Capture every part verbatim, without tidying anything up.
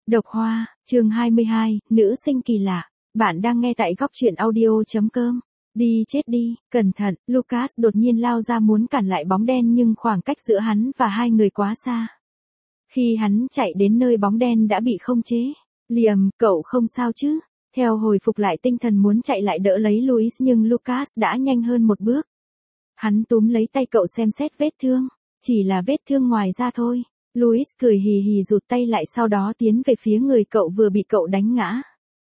Độc Hoa, chương hai mươi hai, nữ sinh kỳ lạ. Bạn đang nghe tại góc truyện audio.com. Đi chết đi, cẩn thận, Lucas đột nhiên lao ra muốn cản lại bóng đen nhưng khoảng cách giữa hắn và hai người quá xa. Khi hắn chạy đến nơi bóng đen đã bị không chế. Liam, cậu không sao chứ? Theo hồi phục lại tinh thần muốn chạy lại đỡ lấy Louis nhưng Lucas đã nhanh hơn một bước. Hắn túm lấy tay cậu xem xét vết thương. Chỉ là vết thương ngoài da thôi. Louis cười hì hì rụt tay lại sau đó tiến về phía người cậu vừa bị cậu đánh ngã.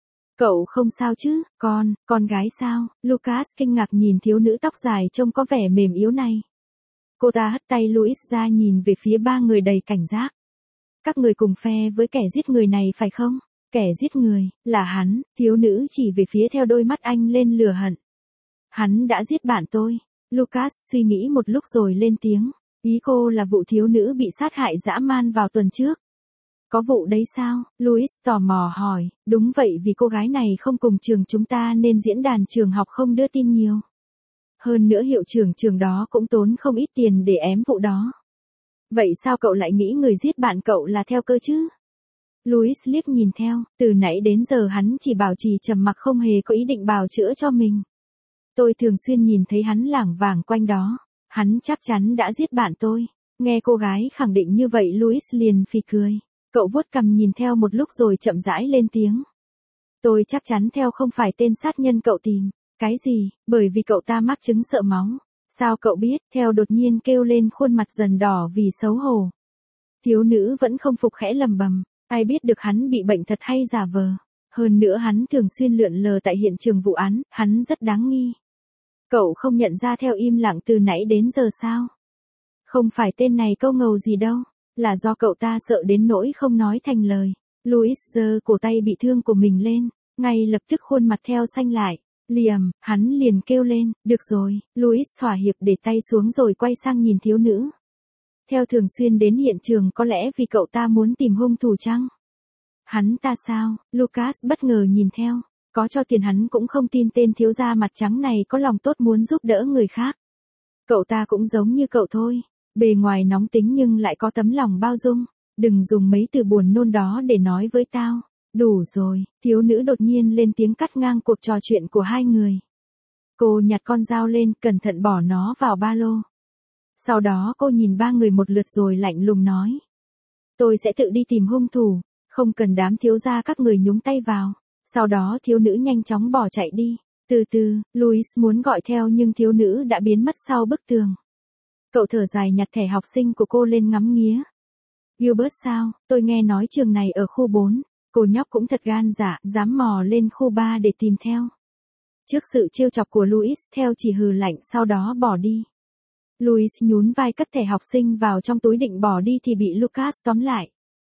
Cậu không sao chứ, con, con gái sao? Lucas kinh ngạc nhìn thiếu nữ tóc dài trông có vẻ mềm yếu này. Cô ta hất tay Louis ra nhìn về phía ba người đầy cảnh giác. Các người cùng phe với kẻ giết người này phải không? Kẻ giết người, là hắn, thiếu nữ chỉ về phía theo đôi mắt anh lên lửa hận. Hắn đã giết bạn tôi. Lucas suy nghĩ một lúc rồi lên tiếng. Ý cô là vụ thiếu nữ bị sát hại dã man vào tuần trước. Có vụ đấy sao? Louis tò mò hỏi. Đúng vậy, vì cô gái này không cùng trường chúng ta nên diễn đàn trường học không đưa tin nhiều. Hơn nữa hiệu trưởng trường đó cũng tốn không ít tiền để ém vụ đó. Vậy sao cậu lại nghĩ người giết bạn cậu là theo cơ chứ? Louis liếc nhìn theo, từ nãy đến giờ hắn chỉ bảo trì trầm mặc không hề có ý định bào chữa cho mình. Tôi thường xuyên nhìn thấy hắn lảng vảng quanh đó. Hắn chắc chắn đã giết bạn tôi. Nghe cô gái khẳng định như vậy Louis liền phì cười. Cậu vuốt cằm nhìn theo một lúc rồi chậm rãi lên tiếng. Tôi chắc chắn theo không phải tên sát nhân cậu tìm. Cái gì? Bởi vì cậu ta mắc chứng sợ máu. Sao cậu biết? Theo đột nhiên kêu lên khuôn mặt dần đỏ vì xấu hổ. Thiếu nữ vẫn không phục khẽ lầm bầm. Ai biết được hắn bị bệnh thật hay giả vờ. Hơn nữa hắn thường xuyên lượn lờ tại hiện trường vụ án. Hắn rất đáng nghi. Cậu không nhận ra theo im lặng từ nãy đến giờ sao? Không phải tên này câu ngầu gì đâu. Là do cậu ta sợ đến nỗi không nói thành lời. Louis giơ cổ tay bị thương của mình lên. Ngay lập tức khuôn mặt theo xanh lại. Liam, hắn liền kêu lên. Được rồi. Louis thỏa hiệp để tay xuống rồi quay sang nhìn thiếu nữ. Theo thường xuyên đến hiện trường có lẽ vì cậu ta muốn tìm hung thủ chăng? Hắn ta sao? Lucas bất ngờ nhìn theo. Có cho tiền hắn cũng không tin tên thiếu gia mặt trắng này có lòng tốt muốn giúp đỡ người khác. Cậu ta cũng giống như cậu thôi. Bề ngoài nóng tính nhưng lại có tấm lòng bao dung. Đừng dùng mấy từ buồn nôn đó để nói với tao. Đủ rồi, thiếu nữ đột nhiên lên tiếng cắt ngang cuộc trò chuyện của hai người. Cô nhặt con dao lên, cẩn thận bỏ nó vào ba lô. Sau đó cô nhìn ba người một lượt rồi lạnh lùng nói. Tôi sẽ tự đi tìm hung thủ, không cần đám thiếu gia các người nhúng tay vào. Sau đó thiếu nữ nhanh chóng bỏ chạy đi. Từ từ, Louis muốn gọi theo nhưng thiếu nữ đã biến mất sau bức tường. Cậu thở dài nhặt thẻ học sinh của cô lên ngắm nghía. Gilbert sao? Tôi nghe nói trường này ở khu bốn. Cô nhóc cũng thật gan dạ, dám mò lên khu ba để tìm theo. Trước sự trêu chọc của Louis, theo chỉ hừ lạnh sau đó bỏ đi. Louis nhún vai cất thẻ học sinh vào trong túi định bỏ đi thì bị Lucas tóm lại.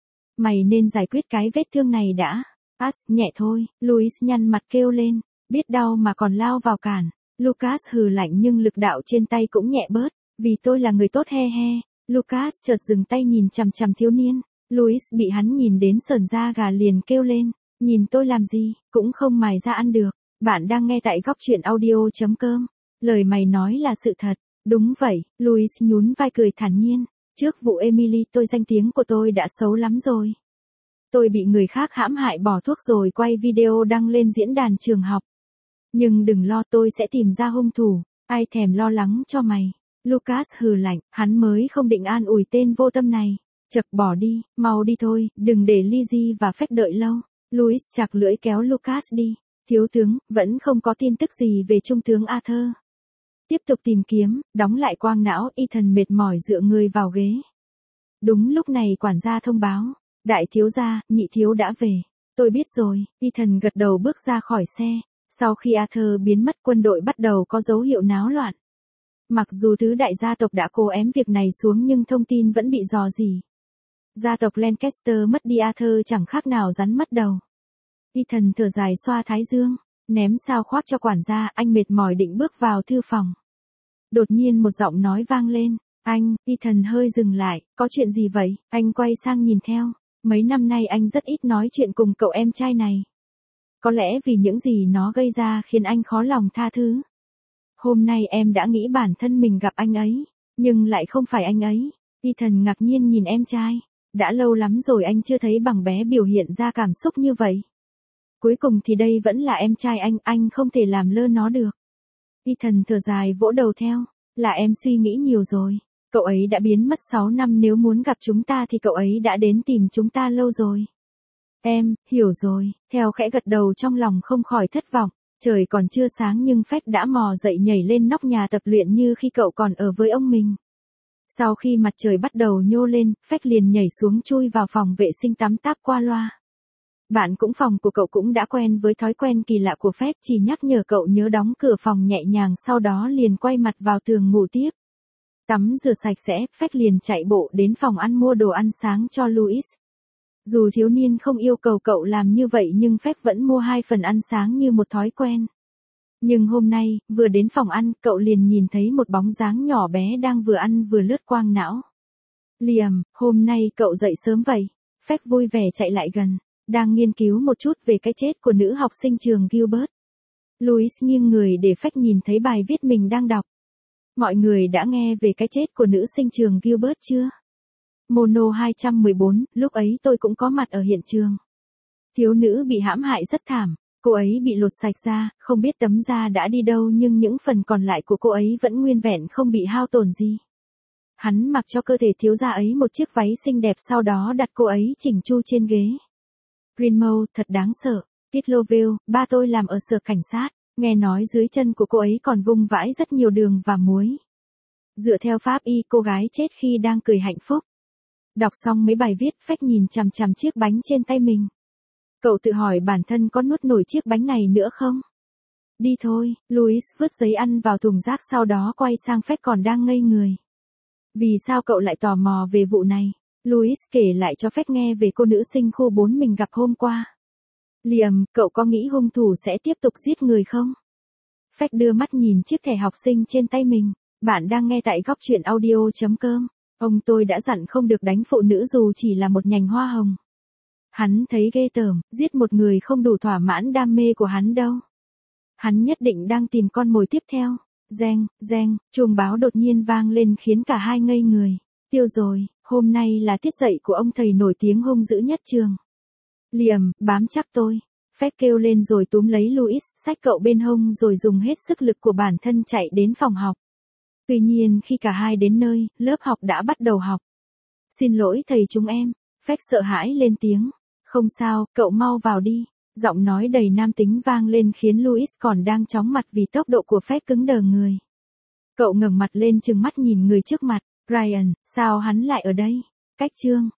Mày nên giải quyết cái vết thương này đã. As, nhẹ thôi, Louis nhăn mặt kêu lên, biết đau mà còn lao vào cản. Lucas hừ lạnh nhưng lực đạo trên tay cũng nhẹ bớt, vì tôi là người tốt he he. Lucas chợt dừng tay nhìn chằm chằm thiếu niên. Louis bị hắn nhìn đến sởn da gà liền kêu lên, nhìn tôi làm gì, cũng không mài ra ăn được. Bạn đang nghe tại góc truyện audio.com. Lời mày nói là sự thật. Đúng vậy, Louis nhún vai cười thản nhiên. Trước vụ Emily tôi danh tiếng của tôi đã xấu lắm rồi. Tôi bị người khác hãm hại bỏ thuốc rồi quay video đăng lên diễn đàn trường học. Nhưng đừng lo, tôi sẽ tìm ra hung thủ. Ai thèm lo lắng cho mày. Lucas hừ lạnh, hắn mới không định an ủi tên vô tâm này. Chật, bỏ đi, mau đi thôi, đừng để Lizzie và Phách đợi lâu. Louis chặt lưỡi kéo Lucas đi. Thiếu tướng, vẫn không có tin tức gì về trung tướng Arthur. Tiếp tục tìm kiếm, đóng lại quang não, Ethan mệt mỏi dựa người vào ghế. Đúng lúc này quản gia thông báo. Đại thiếu gia, nhị thiếu đã về. Tôi biết rồi, Ethan gật đầu bước ra khỏi xe. Sau khi Arthur biến mất quân đội bắt đầu có dấu hiệu náo loạn. Mặc dù tứ đại gia tộc đã cố ém việc này xuống nhưng thông tin vẫn bị rò rỉ. Gia tộc Lancaster mất đi Arthur chẳng khác nào rắn mất đầu. Ethan thở dài xoa thái dương, ném sao khoác cho quản gia, anh mệt mỏi định bước vào thư phòng. Đột nhiên một giọng nói vang lên, anh, Ethan hơi dừng lại, có chuyện gì vậy? Anh quay sang nhìn theo, mấy năm nay anh rất ít nói chuyện cùng cậu em trai này. Có lẽ vì những gì nó gây ra khiến anh khó lòng tha thứ. Hôm nay em đã nghĩ bản thân mình gặp anh ấy, nhưng lại không phải anh ấy. Ethan ngạc nhiên nhìn em trai. Đã lâu lắm rồi anh chưa thấy bằng bé biểu hiện ra cảm xúc như vậy. Cuối cùng thì đây vẫn là em trai anh, anh không thể làm lơ nó được. Ethan thở dài vỗ đầu theo, là em suy nghĩ nhiều rồi. Cậu ấy đã biến mất sáu năm, nếu muốn gặp chúng ta thì cậu ấy đã đến tìm chúng ta lâu rồi. Em, hiểu rồi, theo khẽ gật đầu trong lòng không khỏi thất vọng. Trời còn chưa sáng nhưng Phép đã mò dậy nhảy lên nóc nhà tập luyện như khi cậu còn ở với ông mình. Sau khi mặt trời bắt đầu nhô lên, Phép liền nhảy xuống chui vào phòng vệ sinh tắm táp qua loa. Bạn cũng phòng của cậu cũng đã quen với thói quen kỳ lạ của Phép, chỉ nhắc nhở cậu nhớ đóng cửa phòng nhẹ nhàng, sau đó liền quay mặt vào tường ngủ tiếp. Tắm rửa sạch sẽ, Phép liền chạy bộ đến phòng ăn mua đồ ăn sáng cho Louis. Dù thiếu niên không yêu cầu cậu làm như vậy nhưng Phép vẫn mua hai phần ăn sáng như một thói quen. Nhưng hôm nay, vừa đến phòng ăn, cậu liền nhìn thấy một bóng dáng nhỏ bé đang vừa ăn vừa lướt quang não. Liam, hôm nay cậu dậy sớm vậy? Phép vui vẻ chạy lại gần, đang nghiên cứu một chút về cái chết của nữ học sinh trường Gilbert. Louis nghiêng người để Phép nhìn thấy bài viết mình đang đọc. Mọi người đã nghe về cái chết của nữ sinh trường Gilbert chưa? Mono hai một bốn, lúc ấy tôi cũng có mặt ở hiện trường. Thiếu nữ bị hãm hại rất thảm, cô ấy bị lột sạch da, không biết tấm da đã đi đâu nhưng những phần còn lại của cô ấy vẫn nguyên vẹn không bị hao tổn gì. Hắn mặc cho cơ thể thiếu gia ấy một chiếc váy xinh đẹp, sau đó đặt cô ấy chỉnh chu trên ghế. Greenmouth, thật đáng sợ. Kitloville, ba tôi làm ở sở cảnh sát, nghe nói dưới chân của cô ấy còn vung vãi rất nhiều đường và muối. Dựa theo pháp y, cô gái chết khi đang cười hạnh phúc. Đọc xong mấy bài viết, Phách nhìn chằm chằm chiếc bánh trên tay mình. Cậu tự hỏi bản thân có nuốt nổi chiếc bánh này nữa không? Đi thôi, Louis vứt giấy ăn vào thùng rác, sau đó quay sang Phách còn đang ngây người. Vì sao cậu lại tò mò về vụ này? Louis kể lại cho Phách nghe về cô nữ sinh khu bốn mình gặp hôm qua. Liam, cậu có nghĩ hung thủ sẽ tiếp tục giết người không? Phách đưa mắt nhìn chiếc thẻ học sinh trên tay mình. Bạn đang nghe tại góc truyện audio chấm com. Ông tôi đã dặn không được đánh phụ nữ dù chỉ là một nhành hoa hồng. Hắn thấy ghê tởm, giết một người không đủ thỏa mãn đam mê của hắn đâu. Hắn nhất định đang tìm con mồi tiếp theo. Reng, reng, chuông báo đột nhiên vang lên khiến cả hai ngây người. Tiêu rồi, hôm nay là tiết dạy của ông thầy nổi tiếng hung dữ nhất trường. Liam, bám chắc tôi. Phép kêu lên rồi túm lấy Louis, xách cậu bên hông rồi dùng hết sức lực của bản thân chạy đến phòng học. Tuy nhiên khi cả hai đến nơi, lớp học đã bắt đầu học. Xin lỗi thầy chúng em. Phép sợ hãi lên tiếng. Không sao, cậu mau vào đi. Giọng nói đầy nam tính vang lên khiến Louis còn đang chóng mặt vì tốc độ của Phép cứng đờ người. Cậu ngẩng mặt lên trừng mắt nhìn người trước mặt. Ryan, sao hắn lại ở đây? Cách chương.